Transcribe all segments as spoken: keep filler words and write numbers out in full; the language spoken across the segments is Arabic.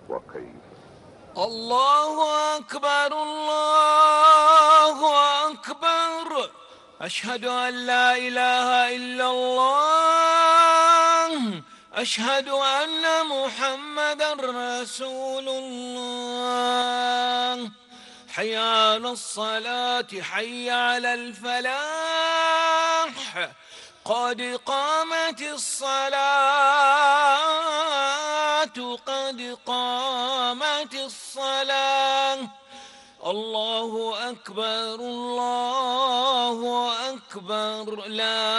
وكيف؟ الله أكبر الله أكبر، أشهد أن لا إله إلا الله، أشهد أن محمدًا رسول الله. حي على الصلاة، حي على الفلاح، قد قامت الصلاة، قد قامت الصلاة. الله أكبر الله أكبر، لا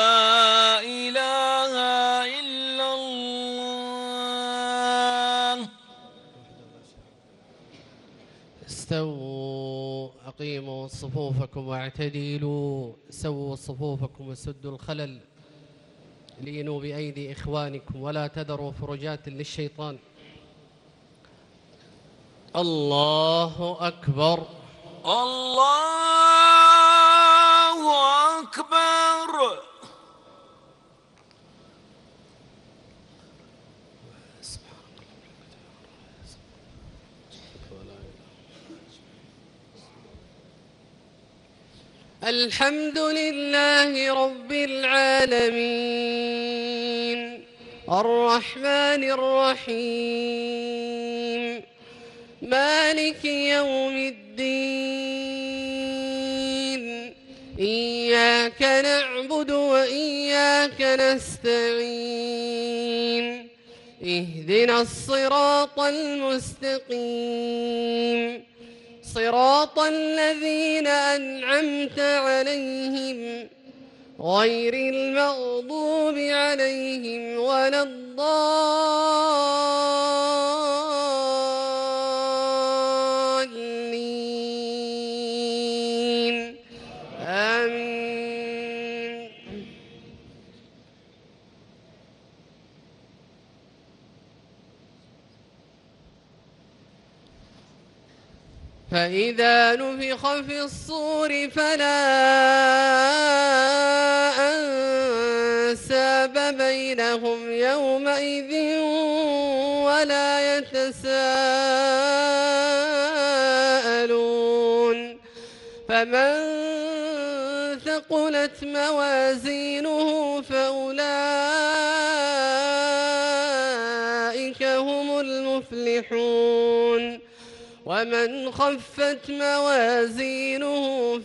إله إلا الله. استووا، أقيموا صفوفكم واعتدلوا، سووا صفوفكم وسدوا الخلل، لينوا بأيدي إخوانكم ولا تذروا فرجات للشيطان. الله أكبر الله أكبر. الحمد لله رب العالمين، الرحمن الرحيم، مالك يوم الدين، إياك نعبد وإياك نستعين، اهدنا الصراط المستقيم، صراط الذين أنعمت عليهم غير المغضوب عليهم ولا الضالين، آمين. فإذا نفخ في الصور فلا أنساب بينهم يومئذ ولا يتساءلون. فمن ثقلت موازينه فأولئك هم المفلحون، ومن خفت موازينه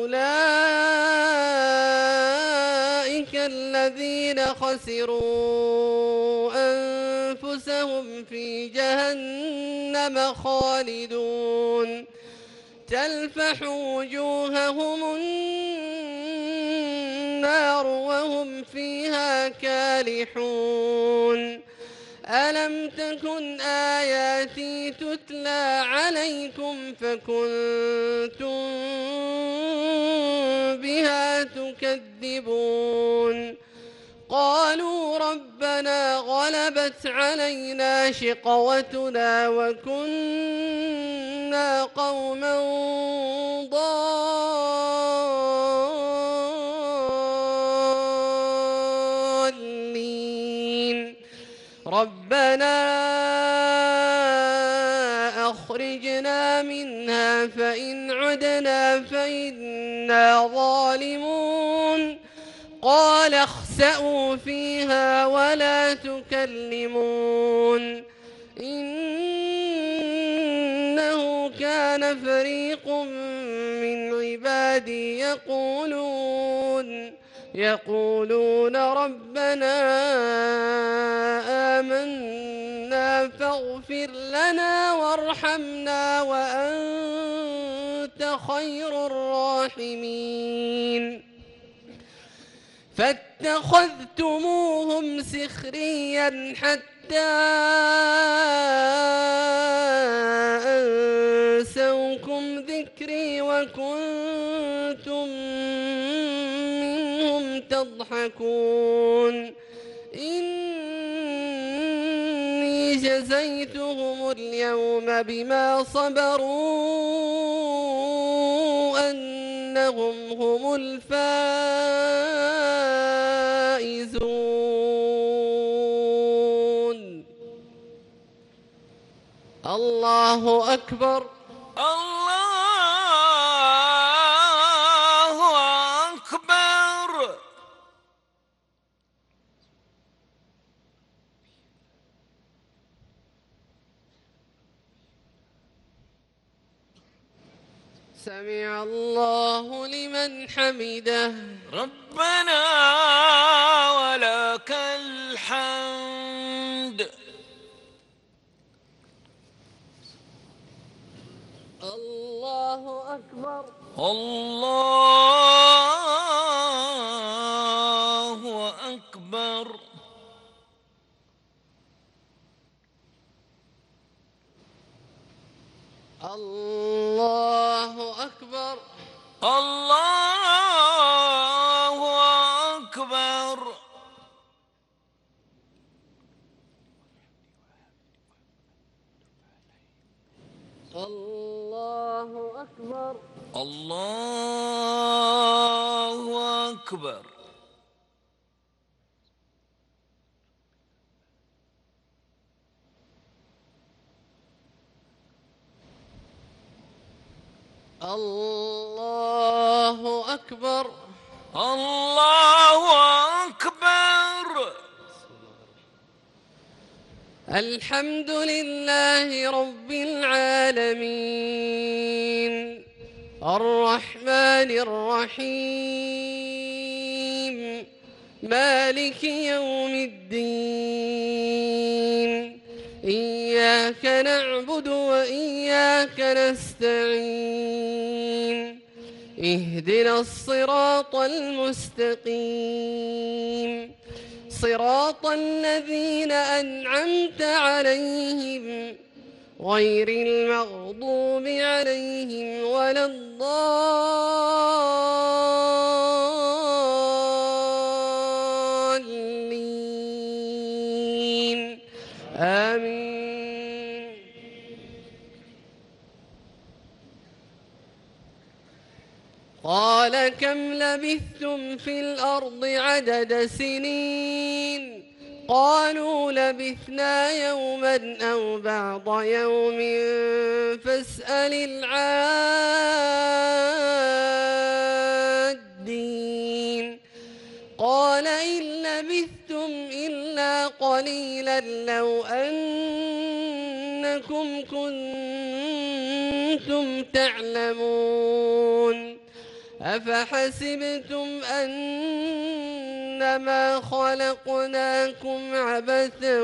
فأولئك الذين خسروا أنفسهم في جهنم خالدون، تلفح وجوههم النار وهم فيها كالحون. ألم تكن آياتي تتلى عليكم فكنتم بها تكذبون؟ قالوا ربنا غلبت علينا شقوتنا وكنا قوما ضالين، ربنا أخرجنا منها فإن عدنا فإنا ظالمون. قال اخسئوا فيها ولا تكلمون، إنه كان فريق من عبادي يقولون يقولون ربنا آمنا فاغفر لنا وارحمنا وأنت خير الراحمين. فاتخذتموهم سخريا حتى أنسوكم ذكري وكنتم منهم تضحكون. إني جزيتهم اليوم بما صبروا أنهم هم الفائزون. الله أكبر. الله أكبر. سمع الله لمن حمده. ربنا ولك الحمد. الله أكبر. الله أكبر. الله أكبر. الله أكبر. الله أكبر. الله أكبر. الله أكبر. الله أكبر. الحمد لله رب العالمين الرحمن الرحيم مالك يوم الدين إياك نعبد وإياك نستعين اهدنا الصراط المستقيم صراط الذين أنعمت عليهم غير المغضوب عليهم ولا الضالين آمين. قال كم لبثتم في الأرض عدد سنين قالوا لبثنا يوما أو بعض يوم فاسأل العادين قال إن لبثتم إلا قليلا لو أنكم كنتم تعلمون أفحسبتم أنما خلقناكم عبثا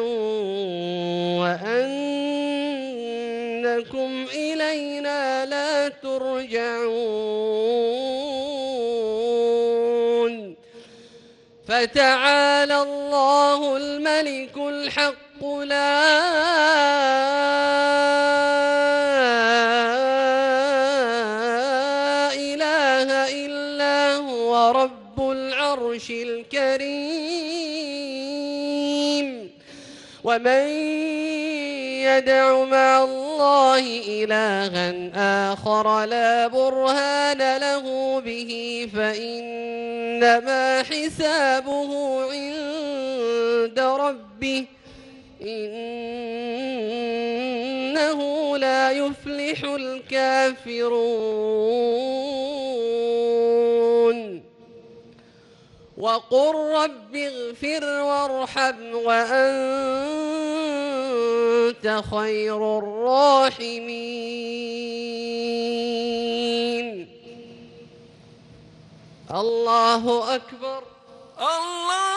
وأنكم إلينا لا ترجعون فتعالى الله الملك الحق لا العرش الكريم ومن يدع مع الله إلها آخر لا برهان له به فإنما حسابه عند ربه إنه لا يفلح الكافرون وقل رب اغفر وارحم وأنت خير الراحمين. الله أكبر. الله